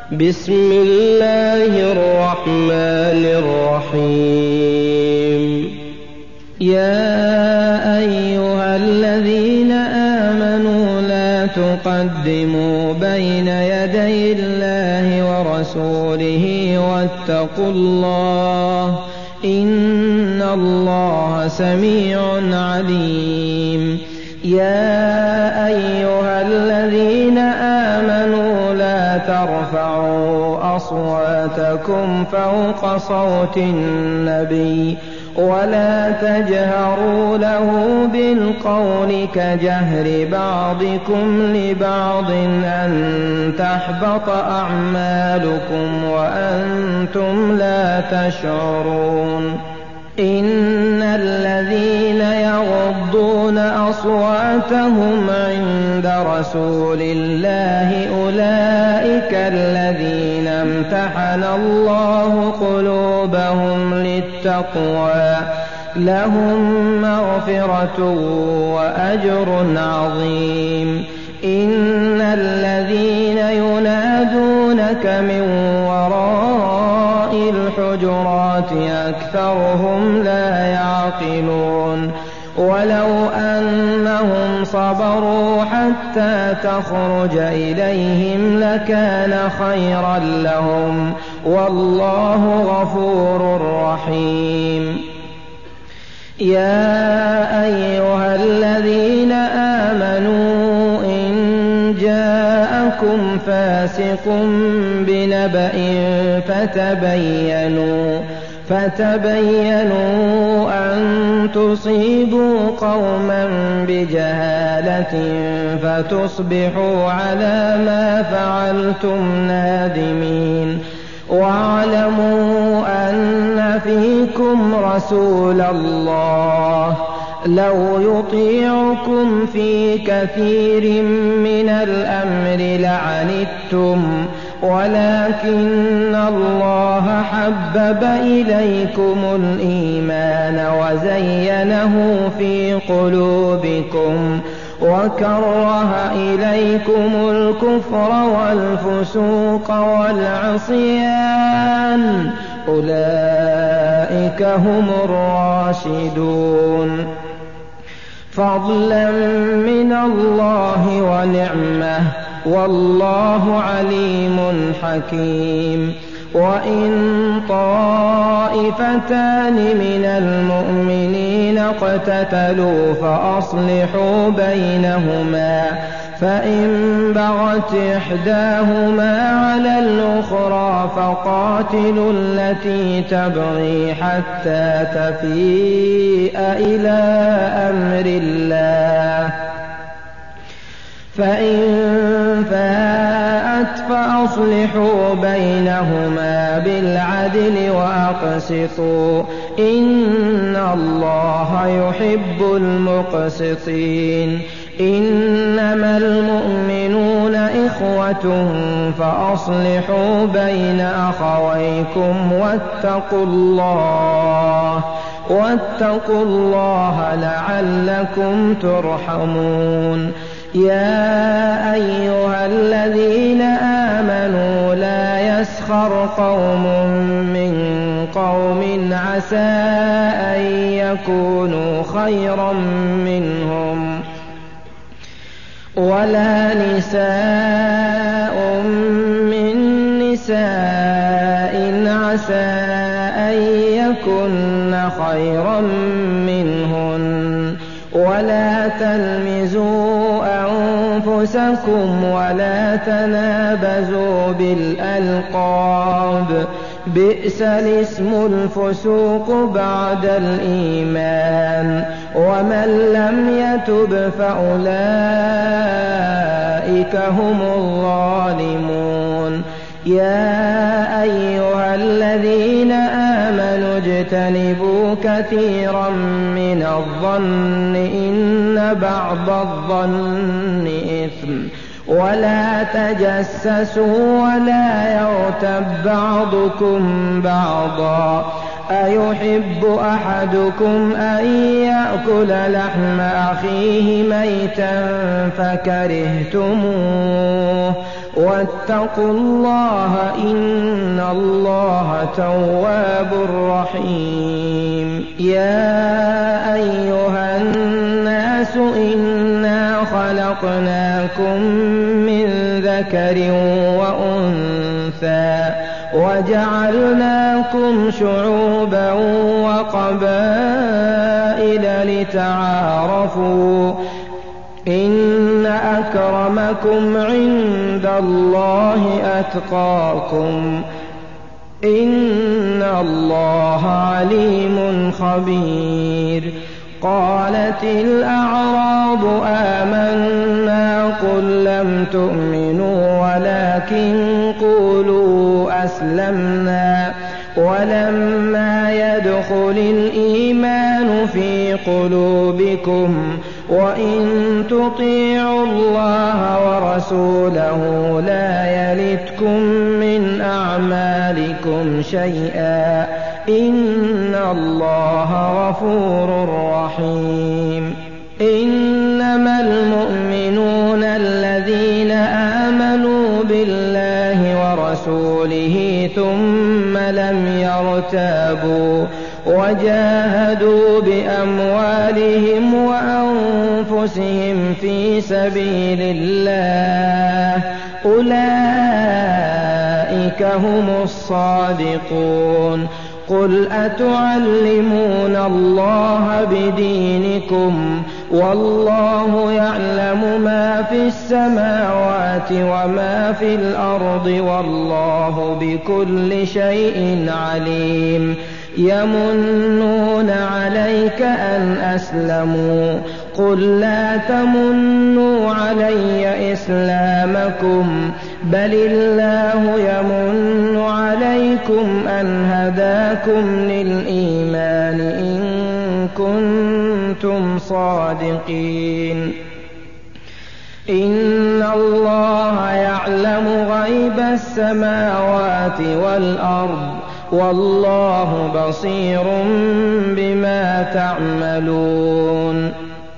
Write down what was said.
بسم الله الرحمن الرحيم. يا أيها الذين آمنوا لا تقدموا بين يدي الله ورسوله واتقوا الله إن الله سميع عليم. يا أيها الذين آمنوا لا ترفعوا أصواتكم فوق صوت النبي ولا تجهروا له بالقول كجهر بعضكم لبعض أن تحبط أعمالكم وأنتم لا تشعرون. إن الذين يغضون أصواتهم عند رسول الله أولئك الذين امتحن الله قلوبهم للتقوى لهم مغفرة وأجر عظيم. إن الذين ينادونك من وراء الحجرات أكثرهم لا يعقلون. ولو أنهم صبروا حتى تخرج إليهم لكان خيرا لهم والله غفور رحيم. يا أيها الذين آمنوا إن جاءكم فاسق بنبأ فتبينوا أن تصيبوا قوما بجهالة فتصبحوا على ما فعلتم نادمين. واعلموا أن فيكم رسول الله لو يطيعكم في كثير من الأمر لعنتم ولكن الله حبب إليكم الإيمان وزينه في قلوبكم وكره إليكم الكفر والفسوق والعصيان أولئك هم الراشدون. فضلا من الله ونعمة والله عليم حكيم. وإن طائفتان من المؤمنين اقتتلوا فأصلحوا بينهما فإن بغت إحداهما على الأخرى فقاتلوا التي تبغي حتى تفيء إلى أمر الله فإن فاءت فأصلحوا بينهما بالعدل وأقسطوا إن الله يحب المقسطين. إنما المؤمنون إخوة فأصلحوا بين أخويكم واتقوا الله لعلكم ترحمون. يا أيها الذين آمنوا لا يسخر قوم من قوم عسى أن يكونوا خيرا منهم ولا نساء من نساء عسى أن يكن خيرا منهن ولا تلمزوا أنفسكم ولا تنابزوا بالألقاب بئس الاسم الفسوق بعد الإيمان ومن لم يتب فأولئك هم الظالمون. يا أيها الذين آمنوا اجتنبوا كثيرا من الظن إن بعض الظن إثم ولا تجسسوا ولا يغتب بعضكم بعضا أيحب أحدكم أن يأكل لحم أخيه ميتا فكرهتموه واتقوا الله إن الله تواب رحيم. يا أيها الناس إنا خلقناكم من ذكر وأنثى وجعلناكم شعوبا وقبائل لتعارفوا إن أكرمكم عند الله أتقاكم إن الله عليم خبير. قالت الأعراب آمنا قل لم تؤمنوا ولكن قولوا أسلمنا ولما يدخل الإيمان في قلوبكم وإن تطيعوا الله ورسوله لا يلتكم من أعمالكم شيئا إن الله غفور رحيم. إنما المؤمنون الذين آمنوا بالله ورسوله ثم لم يرتابوا وجاهدوا بأموالهم وأنفسهم في سبيل الله أولئك هم الصادقون. قل أتعلمون الله بدينكم والله يعلم ما في السماوات وما في الأرض والله بكل شيء عليم. يمنون عليك أن أسلموا قل لا تمنوا علي إسلامكم بل الله يمن عليكم أن هداكم للإيمان إن كنتم صادقين. إن الله يعلم غيب السماوات والأرض والله بصير بما تعملون.